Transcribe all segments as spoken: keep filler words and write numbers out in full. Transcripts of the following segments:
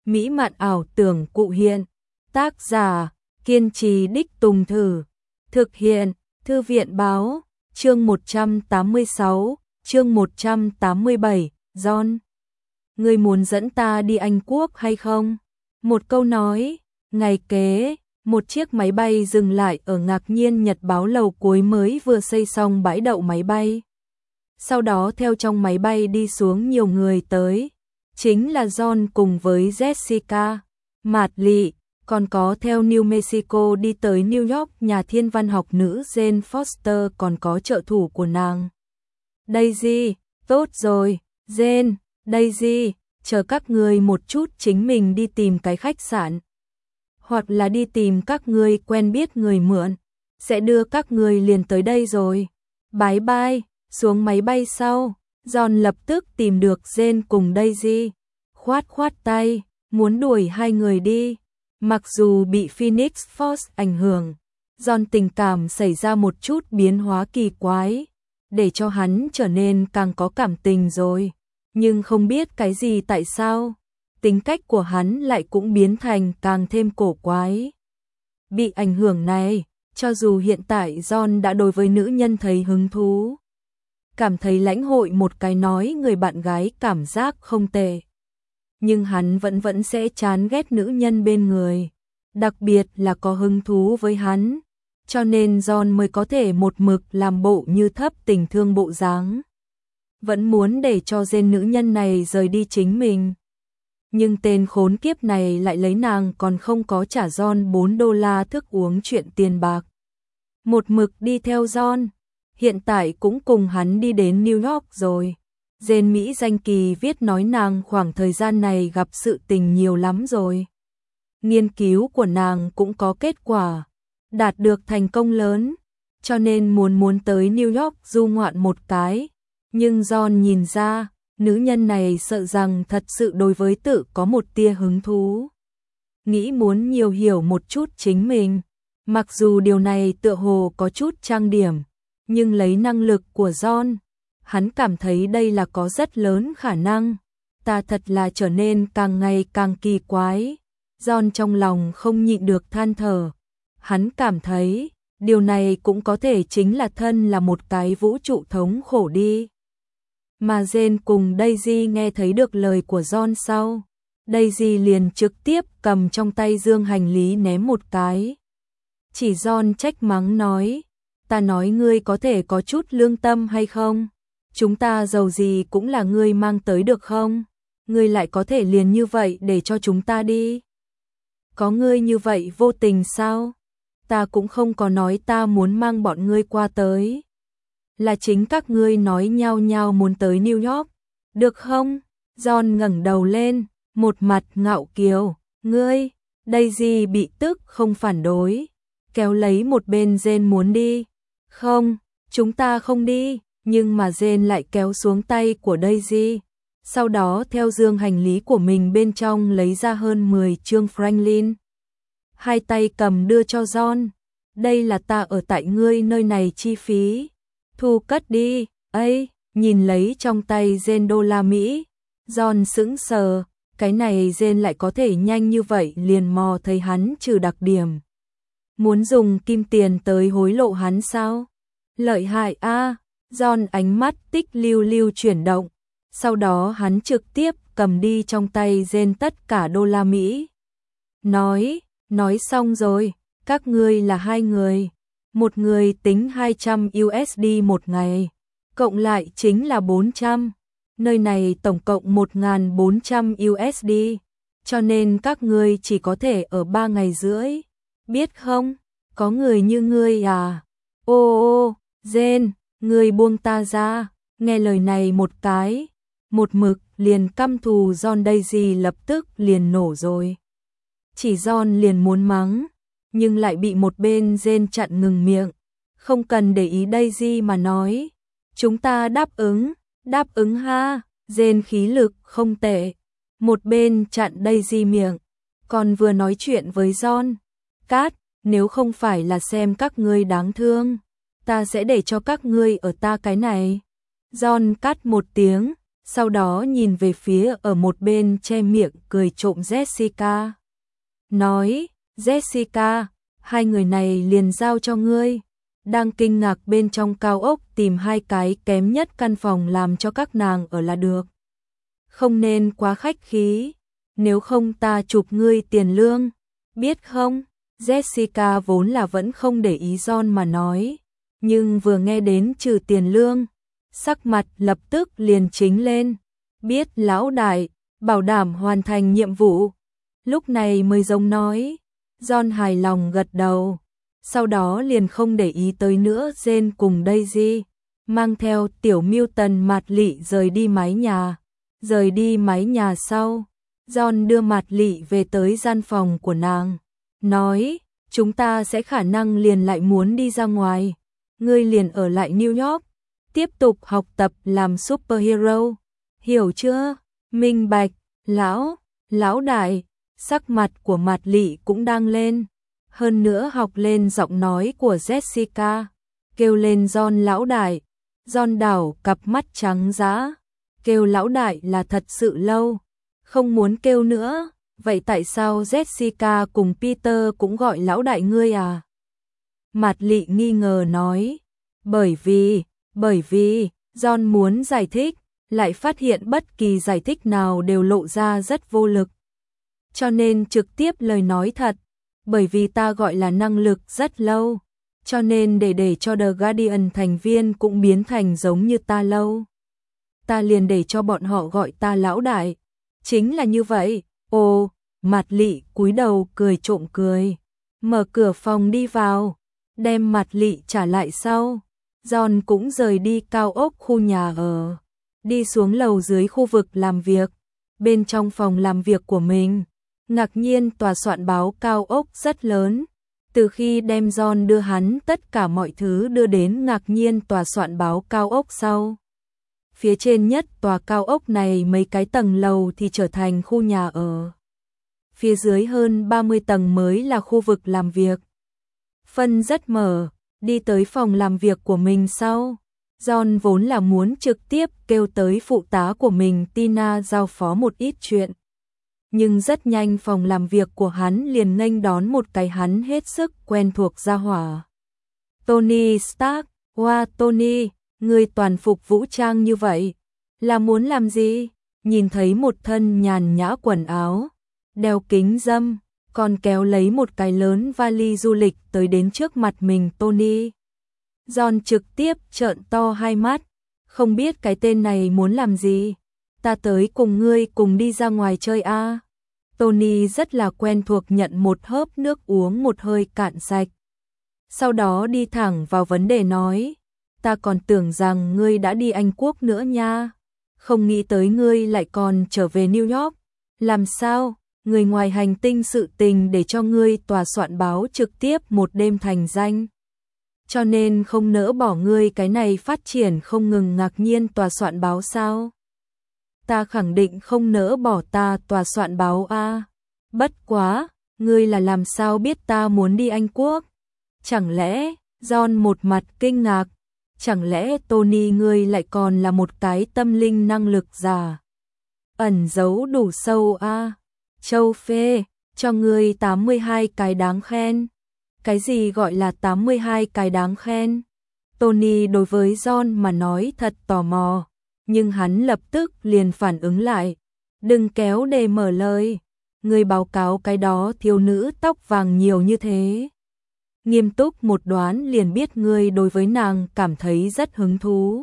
mỹ mạn ảo tưởng cụ hiện. Tác giả, kiên trì đích tùng thử. Thực hiện, Thư viện báo, chương một trăm tám mươi sáu, chương một trăm tám mươi bảy, John. Ngươi muốn dẫn ta đi Anh Quốc hay không? Một câu nói, ngày kế, một chiếc máy bay dừng lại ở Ngạc Nhiên Nhật Báo lầu cuối mới vừa xây xong bãi đậu máy bay. Sau đó theo trong máy bay đi xuống nhiều người tới, chính là John cùng với Jessica, Mạt Lị, còn có theo New Mexico đi tới New York nhà thiên văn học nữ Jane Foster, còn có trợ thủ của nàng. Daisy, tốt rồi, Jane, Daisy, chờ các ngươi một chút, chính mình đi tìm cái khách sạn. Hoặc là đi tìm các ngươi quen biết người mượn, sẽ đưa các ngươi liền tới đây rồi. Bye bye, xuống máy bay sau, John lập tức tìm được Jane cùng Daisy, khoát khoát tay, muốn đuổi hai người đi. Mặc dù bị Phoenix Force ảnh hưởng, John tình cảm xảy ra một chút biến hóa kỳ quái, để cho hắn trở nên càng có cảm tình rồi. Nhưng không biết cái gì tại sao, tính cách của hắn lại cũng biến thành càng thêm cổ quái. Bị ảnh hưởng này, cho dù hiện tại John đã đối với nữ nhân thấy hứng thú, cảm thấy lãnh hội một cái nói người bạn gái cảm giác không tệ, nhưng hắn vẫn vẫn sẽ chán ghét nữ nhân bên người, đặc biệt là có hứng thú với hắn, cho nên John mới có thể một mực làm bộ như thấp tình thương bộ dáng, vẫn muốn để cho Jane nữ nhân này rời đi chính mình. Nhưng tên khốn kiếp này lại lấy nàng còn không có trả John bốn đô la thức uống chuyện tiền bạc. Một mực đi theo John, hiện tại cũng cùng hắn đi đến New York rồi. Jane Mỹ danh kỳ viết nói nàng khoảng thời gian này gặp sự tình nhiều lắm rồi. Nghiên cứu của nàng cũng có kết quả, đạt được thành công lớn, cho nên muốn muốn tới New York du ngoạn một cái. Nhưng John nhìn ra, nữ nhân này sợ rằng thật sự đối với tự có một tia hứng thú. Nghĩ muốn nhiều hiểu một chút chính mình, mặc dù điều này tựa hồ có chút trang điểm, nhưng lấy năng lực của John, hắn cảm thấy đây là có rất lớn khả năng. Ta thật là trở nên càng ngày càng kỳ quái. John trong lòng không nhịn được than thở. Hắn cảm thấy, điều này cũng có thể chính là thân là một cái vũ trụ thống khổ đi. Mà Jane cùng Daisy nghe thấy được lời của John sau, Daisy liền trực tiếp cầm trong tay dương hành lý ném một cái. Chỉ John trách mắng nói, ta nói ngươi có thể có chút lương tâm hay không? Chúng ta giàu gì cũng là ngươi mang tới được không? Ngươi lại có thể liền như vậy để cho chúng ta đi? Có ngươi như vậy vô tình sao? Ta cũng không có nói ta muốn mang bọn ngươi qua tới. Là chính các ngươi nói nhau nhau muốn tới New York, được không? John ngẩng đầu lên, một mặt ngạo kiều, ngươi, Daisy bị tức không phản đối, kéo lấy một bên Jane muốn đi. Không, chúng ta không đi, nhưng mà Jane lại kéo xuống tay của Daisy, sau đó theo dương hành lý của mình bên trong lấy ra hơn mười chương Franklin. Hai tay cầm đưa cho John, đây là ta ở tại ngươi nơi này chi phí. Thu cất đi, ấy, nhìn lấy trong tay Jane đô la Mỹ, John sững sờ, cái này Jane lại có thể nhanh như vậy liền mò thấy hắn trừ đặc điểm. Muốn dùng kim tiền tới hối lộ hắn sao? Lợi hại a, à, John ánh mắt tích lưu lưu chuyển động, sau đó hắn trực tiếp cầm đi trong tay Jane tất cả đô la Mỹ. Nói, nói xong rồi, các ngươi là hai người. Một người tính hai trăm đô la một ngày, cộng lại chính là bốn trăm. Nơi này tổng cộng một nghìn bốn trăm đô la, cho nên các ngươi chỉ có thể ở ba ngày rưỡi. Biết không, có người như ngươi à? Ô ô, Jane, ngươi buông ta ra. Nghe lời này một cái, một mực liền căm thù John. Daisy lập tức liền nổ rồi. Chỉ John liền muốn mắng, nhưng lại bị một bên Jane chặn ngừng miệng. Không cần để ý Daisy mà nói, chúng ta đáp ứng, đáp ứng ha. Jane khí lực không tệ, một bên chặn Daisy miệng, còn vừa nói chuyện với John. Cát, nếu không phải là xem các ngươi đáng thương, ta sẽ để cho các ngươi ở ta cái này. John cắt một tiếng, sau đó nhìn về phía ở một bên che miệng cười trộm Jessica. Nói, Jessica, hai người này liền giao cho ngươi. Đang kinh ngạc bên trong cao ốc tìm hai cái kém nhất căn phòng làm cho các nàng ở là được. Không nên quá khách khí, nếu không ta chụp ngươi tiền lương, biết không? Jessica vốn là vẫn không để ý John mà nói, nhưng vừa nghe đến trừ tiền lương, sắc mặt lập tức liền chính lên. Biết lão đại, bảo đảm hoàn thành nhiệm vụ. Lúc này mới giống nói. John hài lòng gật đầu. Sau đó liền không để ý tới nữa, Jane cùng Daisy mang theo tiểu Milton Mạt Lị rời đi mái nhà. Rời đi mái nhà sau, John đưa Mạt Lị về tới gian phòng của nàng. Nói, chúng ta sẽ khả năng liền lại muốn đi ra ngoài. Ngươi liền ở lại New York, tiếp tục học tập làm superhero. Hiểu chưa? Minh bạch, lão, lão đại, sắc mặt của Mạt Lị cũng đang lên. Hơn nữa học lên giọng nói của Jessica, kêu lên John lão đại. John đảo cặp mắt trắng dã, kêu lão đại là thật sự lâu, không muốn kêu nữa. Vậy tại sao Jessica cùng Peter cũng gọi lão đại ngươi à? Mạt Lị nghi ngờ nói, bởi vì, bởi vì, John muốn giải thích, lại phát hiện bất kỳ giải thích nào đều lộ ra rất vô lực. Cho nên trực tiếp lời nói thật, bởi vì ta gọi là năng lực rất lâu, cho nên để để cho The Guardian thành viên cũng biến thành giống như ta lâu. Ta liền để cho bọn họ gọi ta lão đại. Chính là như vậy. Ồ, Mạt Lị cúi đầu cười trộm cười, mở cửa phòng đi vào, đem Mạt Lị trả lại sau. John cũng rời đi cao ốc khu nhà ở, đi xuống lầu dưới khu vực làm việc. Bên trong phòng làm việc của mình, ngạc nhiên tòa soạn báo cao ốc rất lớn. Từ khi đem John đưa hắn tất cả mọi thứ đưa đến ngạc nhiên tòa soạn báo cao ốc sau, phía trên nhất tòa cao ốc này mấy cái tầng lầu thì trở thành khu nhà ở. Phía dưới hơn ba mươi tầng mới là khu vực làm việc. Phân rất mở, đi tới phòng làm việc của mình sau. John vốn là muốn trực tiếp kêu tới phụ tá của mình Tina giao phó một ít chuyện. Nhưng rất nhanh phòng làm việc của hắn liền nghênh đón một cái hắn hết sức quen thuộc gia hỏa. Tony Stark, wow Tony, người toàn phục vũ trang như vậy, là muốn làm gì? Nhìn thấy một thân nhàn nhã quần áo, đeo kính râm, còn kéo lấy một cái lớn vali du lịch tới đến trước mặt mình Tony. John trực tiếp trợn to hai mắt, không biết cái tên này muốn làm gì. Ta tới cùng ngươi cùng đi ra ngoài chơi a. À? Tony rất là quen thuộc nhận một hớp nước uống một hơi cạn sạch. Sau đó đi thẳng vào vấn đề nói, ta còn tưởng rằng ngươi đã đi Anh Quốc nữa nha. Không nghĩ tới ngươi lại còn trở về New York. Làm sao? Người ngoài hành tinh sự tình để cho ngươi tòa soạn báo trực tiếp một đêm thành danh. Cho nên không nỡ bỏ ngươi cái này phát triển không ngừng ngạc nhiên tòa soạn báo sao? Ta khẳng định không nỡ bỏ ta tòa soạn báo a. À. Bất quá, ngươi là làm sao biết ta muốn đi Anh Quốc? Chẳng lẽ, John một mặt kinh ngạc, chẳng lẽ Tony ngươi lại còn là một cái tâm linh năng lực giả? Ẩn giấu đủ sâu a. À. Châu phê, cho ngươi tám mươi hai cái đáng khen. Cái gì gọi là tám mươi hai cái đáng khen? Tony đối với John mà nói thật tò mò, nhưng hắn lập tức liền phản ứng lại. Đừng kéo đề mở lời, ngươi báo cáo cái đó thiếu nữ tóc vàng nhiều như thế. Nghiêm túc một đoán liền biết ngươi đối với nàng cảm thấy rất hứng thú.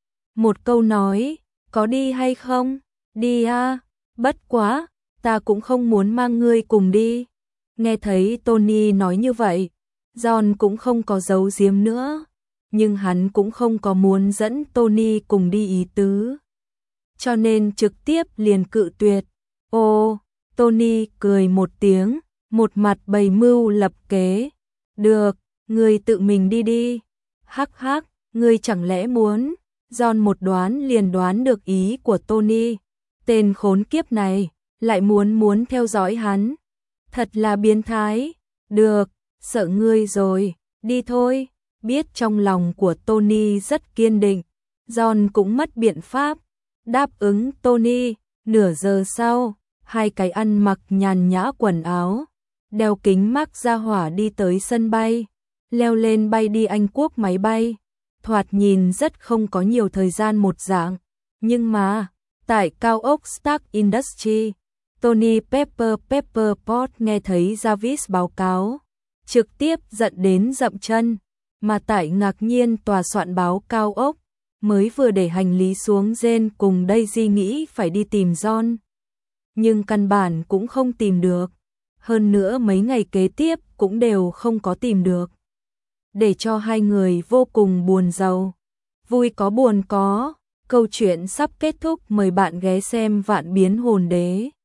Một câu nói, có đi hay không? Đi à, bất quá, ta cũng không muốn mang ngươi cùng đi. Nghe thấy Tony nói như vậy, John cũng không có giấu giếm nữa, nhưng hắn cũng không có muốn dẫn Tony cùng đi ý tứ. Cho nên trực tiếp liền cự tuyệt. Ô, Tony cười một tiếng, một mặt bày mưu lập kế. Được, ngươi tự mình đi đi. Hắc hắc, ngươi chẳng lẽ muốn? John một đoán liền đoán được ý của Tony. Tên khốn kiếp này, lại muốn muốn theo dõi hắn. Thật là biến thái. Được, sợ ngươi rồi, đi thôi. Biết trong lòng của Tony rất kiên định, John cũng mất biện pháp. Đáp ứng Tony, nửa giờ sau, hai cái ăn mặc nhàn nhã quần áo, đeo kính mác ra hỏa đi tới sân bay, leo lên bay đi Anh Quốc máy bay. Thoạt nhìn rất không có nhiều thời gian một dạng, nhưng mà, tại cao ốc Stark Industries, Tony Pepper Pepperpot nghe thấy Jarvis báo cáo, trực tiếp giận đến dậm chân, mà tại ngạc nhiên tòa soạn báo cao ốc, mới vừa để hành lý xuống Jane cùng Daisy nghĩ phải đi tìm John. Nhưng căn bản cũng không tìm được, hơn nữa mấy ngày kế tiếp cũng đều không có tìm được. Để cho hai người vô cùng buồn rầu. Vui có buồn có, câu chuyện sắp kết thúc, mời bạn ghé xem Vạn Biến Hồn Đế.